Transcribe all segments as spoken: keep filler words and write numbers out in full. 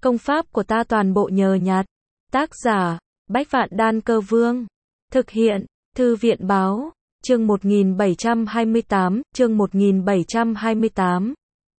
Công pháp của ta toàn bộ nhờ nhặt. Tác giả, Bách Vạn Đan Cơ Vương. Thực hiện, Thư viện báo, chương một nghìn bảy trăm hai mươi tám, chương một nghìn bảy trăm hai mươi tám.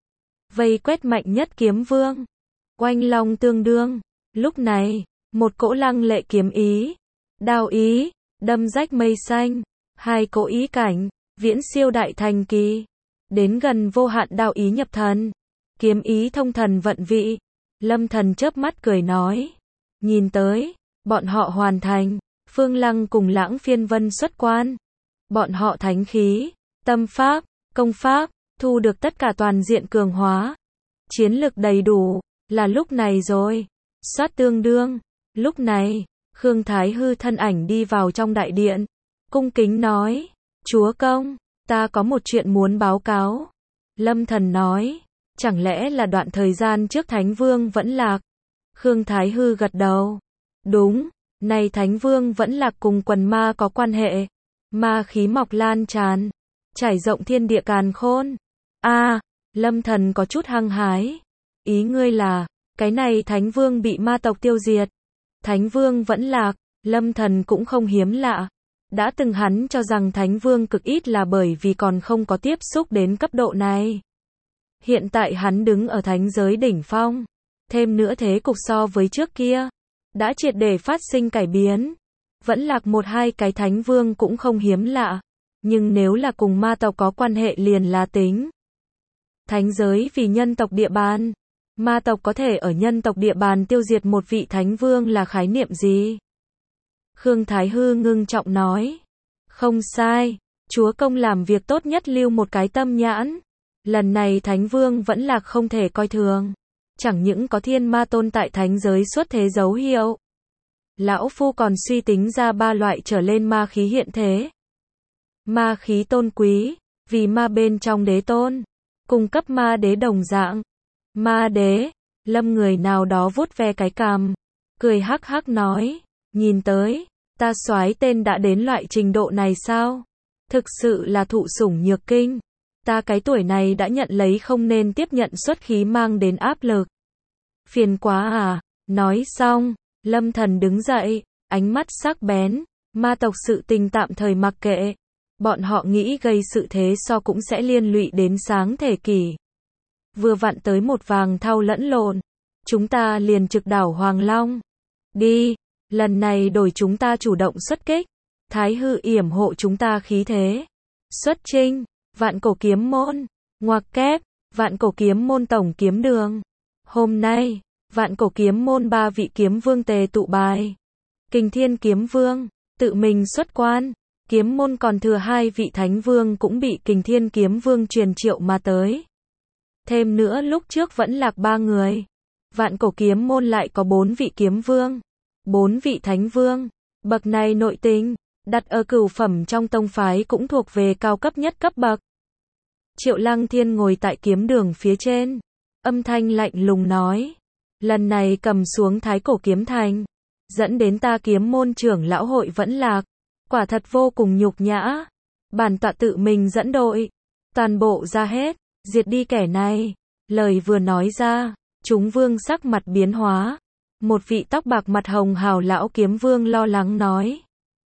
Vây quét mạnh nhất kiếm vương. Oanh long tương đương. Lúc này, một cỗ lăng lệ kiếm ý, đao ý, đâm rách mây xanh. Hai cỗ ý cảnh, viễn siêu đại thành kỳ. Đến gần vô hạn đao ý nhập thần. Kiếm ý thông thần vận vị. Lâm Thần chớp mắt cười nói. Nhìn tới, bọn họ hoàn thành. Phương Lăng cùng Lãng Phiên Vân xuất quan. Bọn họ thánh khí, tâm pháp, công pháp, thu được tất cả toàn diện cường hóa. Chiến lực đầy đủ, là lúc này rồi. Soát tương đương. Lúc này, Khương Thái Hư thân ảnh đi vào trong đại điện. Cung kính nói, chúa công, ta có một chuyện muốn báo cáo. Lâm Thần nói, chẳng lẽ là đoạn thời gian trước Thánh Vương vẫn lạc? Khương Thái Hư gật đầu. Đúng, này Thánh Vương vẫn lạc cùng quần ma có quan hệ. Ma khí mọc lan tràn, trải rộng thiên địa càn khôn. A, à, Lâm Thần có chút hăng hái. Ý ngươi là, cái này Thánh Vương bị ma tộc tiêu diệt. Thánh Vương vẫn lạc, Lâm Thần cũng không hiếm lạ. Đã từng hắn cho rằng Thánh Vương cực ít là bởi vì còn không có tiếp xúc đến cấp độ này. Hiện tại hắn đứng ở thánh giới đỉnh phong. Thêm nữa thế cục so với trước kia, đã triệt để phát sinh cải biến. Vẫn lạc một hai cái Thánh Vương cũng không hiếm lạ. Nhưng nếu là cùng ma tộc có quan hệ liền là tính. Thánh giới vì nhân tộc địa bàn. Ma tộc có thể ở nhân tộc địa bàn tiêu diệt một vị Thánh Vương là khái niệm gì? Khương Thái Hư ngưng trọng nói. Không sai, chúa công làm việc tốt nhất lưu một cái tâm nhãn. Lần này Thánh Vương vẫn là không thể coi thường. Chẳng những có thiên ma tôn tại thánh giới xuất thế dấu hiệu. Lão Phu còn suy tính ra ba loại trở lên ma khí hiện thế. Ma khí tôn quý, vì ma bên trong đế tôn. Cung cấp ma đế đồng dạng. Ma đế, Lâm người nào đó vuốt ve cái cằm. Cười hắc hắc nói, nhìn tới, ta soái tên đã đến loại trình độ này sao? Thực sự là thụ sủng nhược kinh. Ta cái tuổi này đã nhận lấy không nên tiếp nhận xuất khí mang đến áp lực. Phiền quá à, nói xong, Lâm Thần đứng dậy, ánh mắt sắc bén, ma tộc sự tình tạm thời mặc kệ. Bọn họ nghĩ gây sự thế so cũng sẽ liên lụy đến sáng thể kỷ. Vừa vặn tới một vàng thau lẫn lộn, chúng ta liền trực đảo Hoàng Long. Đi, lần này đổi chúng ta chủ động xuất kích. Thái Hư yểm hộ chúng ta khí thế. Xuất chinh, Vạn Cổ Kiếm Môn, ngoặc kép, Vạn Cổ Kiếm Môn tổng kiếm đường. Hôm nay, Vạn Cổ Kiếm Môn ba vị kiếm vương tề tụ bài. Kình Thiên Kiếm Vương, tự mình xuất quan. Kiếm môn còn thừa hai vị Thánh Vương cũng bị Kình Thiên Kiếm Vương truyền triệu mà tới. Thêm nữa lúc trước vẫn lạc ba người. Vạn Cổ Kiếm Môn lại có bốn vị Kiếm Vương. Bốn vị Thánh Vương. Bậc này nội tình, đặt ở cửu phẩm trong tông phái cũng thuộc về cao cấp nhất cấp bậc. Triệu Lăng Thiên ngồi tại kiếm đường phía trên. Âm thanh lạnh lùng nói. Lần này cầm xuống Thái Cổ Kiếm Thành. Dẫn đến ta kiếm môn trưởng lão hội vẫn lạc. Quả thật vô cùng nhục nhã. Bản tọa tự mình dẫn đội. Toàn bộ ra hết. Diệt đi kẻ này. Lời vừa nói ra. Chúng vương sắc mặt biến hóa. Một vị tóc bạc mặt hồng hào lão kiếm vương lo lắng nói.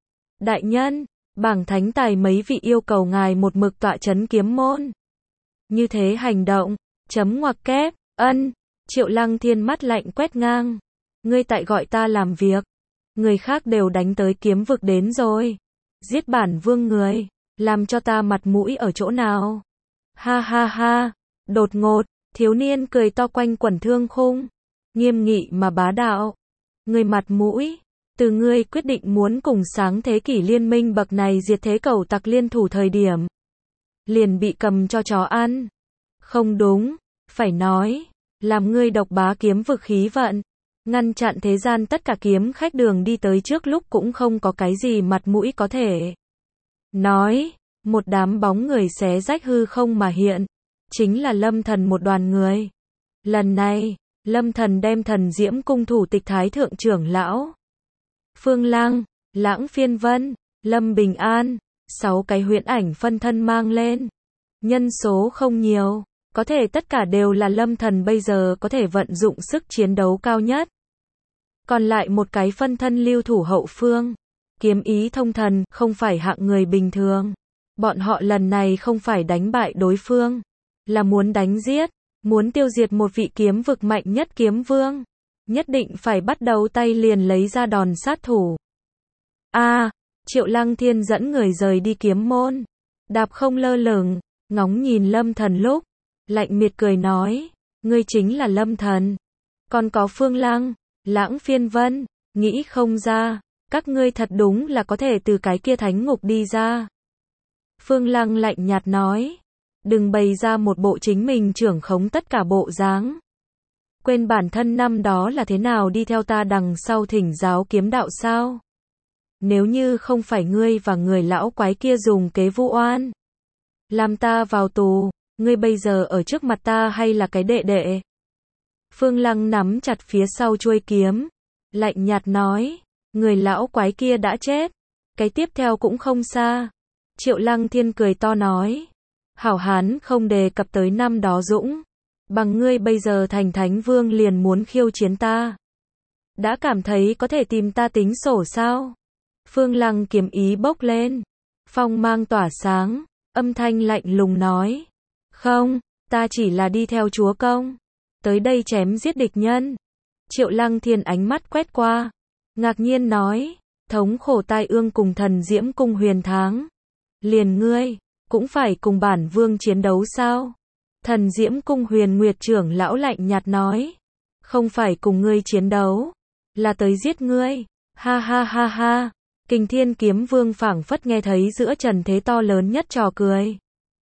Đại nhân, bảng thánh tài mấy vị yêu cầu ngài một mực tọa chấn kiếm môn. Như thế hành động, chấm ngoặc kép, ân, Triệu Lăng Thiên mắt lạnh quét ngang. Ngươi tại gọi ta làm việc. Người khác đều đánh tới kiếm vực đến rồi. Giết bản vương người, làm cho ta mặt mũi ở chỗ nào? Ha ha ha, đột ngột, thiếu niên cười to quanh quẩn thương khung. Nghiêm nghị mà bá đạo. Người mặt mũi. Từ ngươi quyết định muốn cùng sáng thế kỷ liên minh bậc này diệt thế cẩu tặc liên thủ thời điểm. Liền bị cầm cho chó ăn. Không đúng, phải nói, làm ngươi độc bá kiếm vực khí vận. Ngăn chặn thế gian tất cả kiếm khách đường đi tới trước lúc cũng không có cái gì mặt mũi có thể. Nói, một đám bóng người xé rách hư không mà hiện. Chính là Lâm Thần một đoàn người. Lần này, Lâm Thần đem Thần Diễm cung thủ tịch thái thượng trưởng lão. Phương Lăng, Lãng Phiên Vân, Lâm Bình An, sáu cái huyễn ảnh phân thân mang lên. Nhân số không nhiều, Có thể tất cả đều là Lâm Thần bây giờ có thể vận dụng sức chiến đấu cao nhất. Còn lại một cái phân thân lưu thủ hậu phương. Kiếm ý thông thần, không phải hạng người bình thường. Bọn họ lần này không phải đánh bại đối phương, là muốn đánh giết, muốn tiêu diệt một vị kiếm vực mạnh nhất kiếm vương. Nhất định phải bắt đầu tay liền lấy ra đòn sát thủ. A, à, Triệu Lăng Thiên dẫn người rời đi kiếm môn. Đạp không lơ lửng, ngóng nhìn Lâm Thần lúc, lạnh miệt cười nói, ngươi chính là Lâm Thần. Còn có Phương Lăng, Lãng Phiên Vân, nghĩ không ra, các ngươi thật đúng là có thể từ cái kia thánh ngục đi ra. Phương Lăng lạnh nhạt nói, đừng bày ra một bộ chính mình trưởng khống tất cả bộ dáng. Quên bản thân năm đó là thế nào đi theo ta đằng sau thỉnh giáo kiếm đạo sao? Nếu như không phải ngươi và người lão quái kia dùng kế vu oan, làm ta vào tù, ngươi bây giờ ở trước mặt ta hay là cái đệ đệ? Phương Lăng nắm chặt phía sau chuôi kiếm, lạnh nhạt nói, người lão quái kia đã chết, cái tiếp theo cũng không xa. Triệu Lăng Thiên cười to nói, hảo hán không đề cập tới năm đó dũng, bằng ngươi bây giờ thành thánh vương liền muốn khiêu chiến ta. Đã cảm thấy có thể tìm ta tính sổ sao? Phương Lăng kiếm ý bốc lên, phong mang tỏa sáng, âm thanh lạnh lùng nói, không, ta chỉ là đi theo chúa công, tới đây chém giết địch nhân. Triệu Lăng Thiên ánh mắt quét qua, ngạc nhiên nói, thống khổ tai ương cùng thần diễm cung huyền tháng. Liền ngươi, cũng phải cùng bản vương chiến đấu sao? Thần diễm cung huyền nguyệt trưởng lão lạnh nhạt nói, không phải cùng ngươi chiến đấu, là tới giết ngươi. Ha ha ha ha, Kình Thiên kiếm vương phảng phất nghe thấy giữa trần thế to lớn nhất trò cười.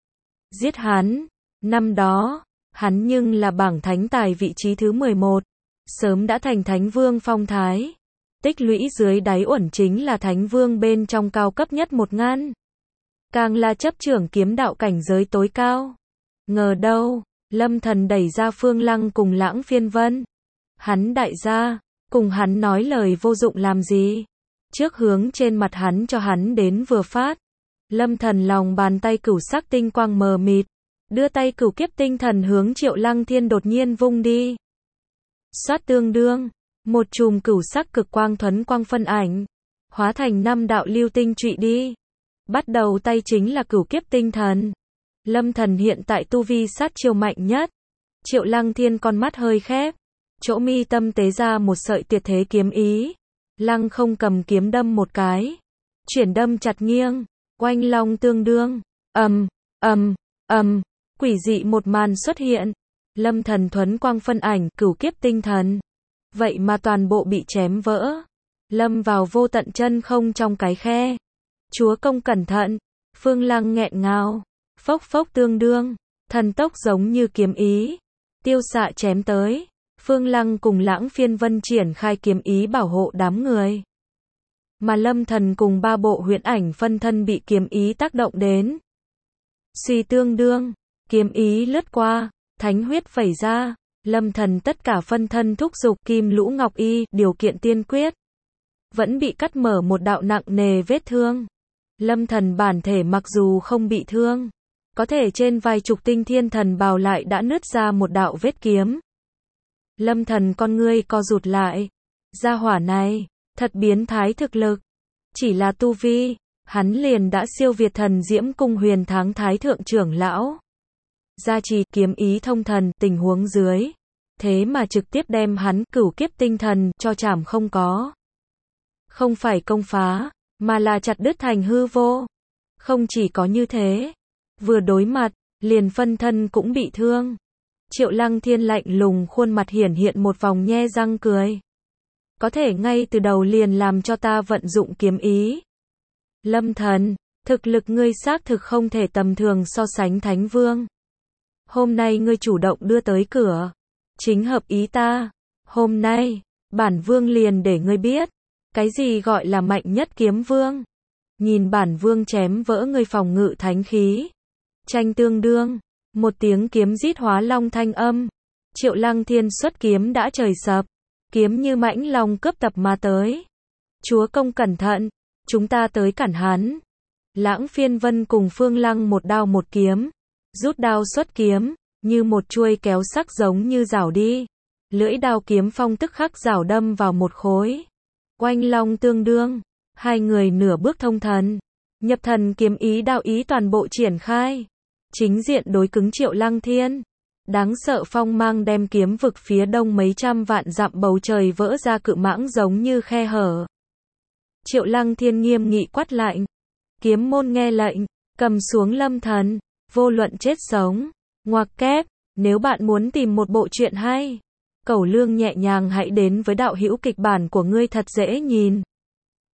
Giết hắn, năm đó, hắn nhưng là bảng thánh tài vị trí thứ mười một, sớm đã thành thánh vương phong thái. Tích lũy dưới đáy uẩn chính là thánh vương bên trong cao cấp nhất một ngăn. Càng là chấp trưởng kiếm đạo cảnh giới tối cao. Ngờ đâu, Lâm Thần đẩy ra Phương Lăng cùng Lãng Phiên Vân. Hắn đại gia, cùng hắn nói lời vô dụng làm gì? Trước hướng trên mặt hắn cho hắn đến vừa phát. Lâm Thần lòng bàn tay cửu sắc tinh quang mờ mịt, đưa tay cửu kiếp tinh thần hướng Triệu Lăng Thiên đột nhiên vung đi. Xoát tương đương, một chùm cửu sắc cực quang thuấn quang phân ảnh, hóa thành năm đạo lưu tinh trụy đi. Bắt đầu tay chính là cửu kiếp tinh thần. Lâm Thần hiện tại tu vi sát chiêu mạnh nhất. Triệu Lăng Thiên con mắt hơi khép, chỗ mi tâm tế ra một sợi tuyệt thế kiếm ý. Lăng không cầm kiếm đâm một cái, chuyển đâm chặt nghiêng, oanh long tương đương, ầm, ầm, ầm, quỷ dị một màn xuất hiện. Lâm Thần thuấn quang phân ảnh, cửu kiếp tinh thần, vậy mà toàn bộ bị chém vỡ, lâm vào vô tận chân không trong cái khe. Chúa công cẩn thận, Phương Lăng nghẹn ngào, phốc phốc tương đương, thần tốc giống như kiếm ý, tiêu xạ chém tới. Phương Lăng cùng Lãng Phiên Vân triển khai kiếm ý bảo hộ đám người. Mà Lâm Thần cùng ba bộ huyễn ảnh phân thân bị kiếm ý tác động đến. Suy tương đương, kiếm ý lướt qua, thánh huyết vẩy ra, Lâm Thần tất cả phân thân thúc giục Kim Lũ Ngọc Y, điều kiện tiên quyết. Vẫn bị cắt mở một đạo nặng nề vết thương. Lâm Thần bản thể mặc dù không bị thương, có thể trên vài chục tinh thiên thần bào lại đã nứt ra một đạo vết kiếm. Lâm Thần con ngươi co rụt lại. Gia hỏa này, thật biến thái thực lực. Chỉ là tu vi, hắn liền đã siêu việt thần diễm cung huyền tháng thái thượng trưởng lão. Gia trì kiếm ý thông thần tình huống dưới. Thế mà trực tiếp đem hắn cửu kiếp tinh thần cho chảm không có. Không phải công phá, mà là chặt đứt thành hư vô. Không chỉ có như thế, vừa đối mặt, liền phân thân cũng bị thương. Triệu Lăng Thiên lạnh lùng khuôn mặt hiển hiện một vòng nhe răng cười. Có thể ngay từ đầu liền làm cho ta vận dụng kiếm ý. Lâm Thần, thực lực ngươi xác thực không thể tầm thường so sánh Thánh Vương. Hôm nay ngươi chủ động đưa tới cửa, chính hợp ý ta. Hôm nay, bản vương liền để ngươi biết, cái gì gọi là mạnh nhất kiếm vương. Nhìn bản vương chém vỡ ngươi phòng ngự thánh khí. Tranh tương đương. Một tiếng kiếm rít hóa long thanh âm. Triệu Lăng Thiên xuất kiếm đã trời sập. Kiếm như mãnh long cướp tập mà tới. Chúa công cẩn thận, chúng ta tới cản hắn. Lãng Phiên Vân cùng Phương Lăng một đao một kiếm. Rút đao xuất kiếm, như một chuôi kéo sắc giống như rảo đi. Lưỡi đao kiếm phong tức khắc rảo đâm vào một khối. Oanh long tương đương, hai người nửa bước thông thần. Nhập thần kiếm ý đạo ý toàn bộ triển khai. Chính diện đối cứng Triệu Lăng Thiên. Đáng sợ phong mang đem kiếm vực phía đông mấy trăm vạn dặm bầu trời vỡ ra cự mãng giống như khe hở. Triệu Lăng Thiên nghiêm nghị quát lạnh. Kiếm môn nghe lệnh, cầm xuống lâm thần, vô luận chết sống. Ngoặc kép, nếu bạn muốn tìm một bộ truyện hay, Cẩu Lương nhẹ nhàng hãy đến với đạo hữu kịch bản của ngươi thật dễ nhìn.